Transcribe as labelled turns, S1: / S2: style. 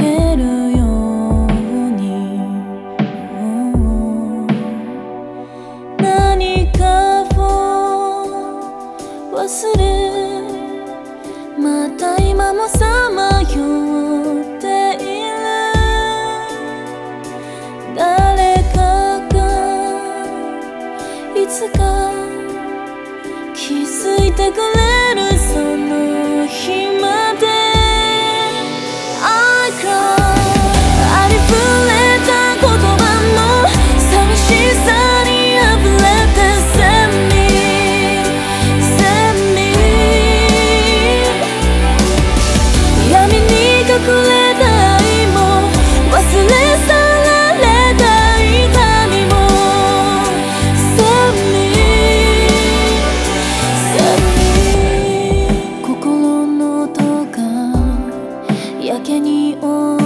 S1: けるように、何かを忘れ、また今もさまよっている。誰かがいつか気づいてくれる、その日まで。I cry ありふれた言葉も寂しさにあふれて Send me Send me 闇に隠れた愛も忘れ去られた痛みも Send me Send me 心の音がやけに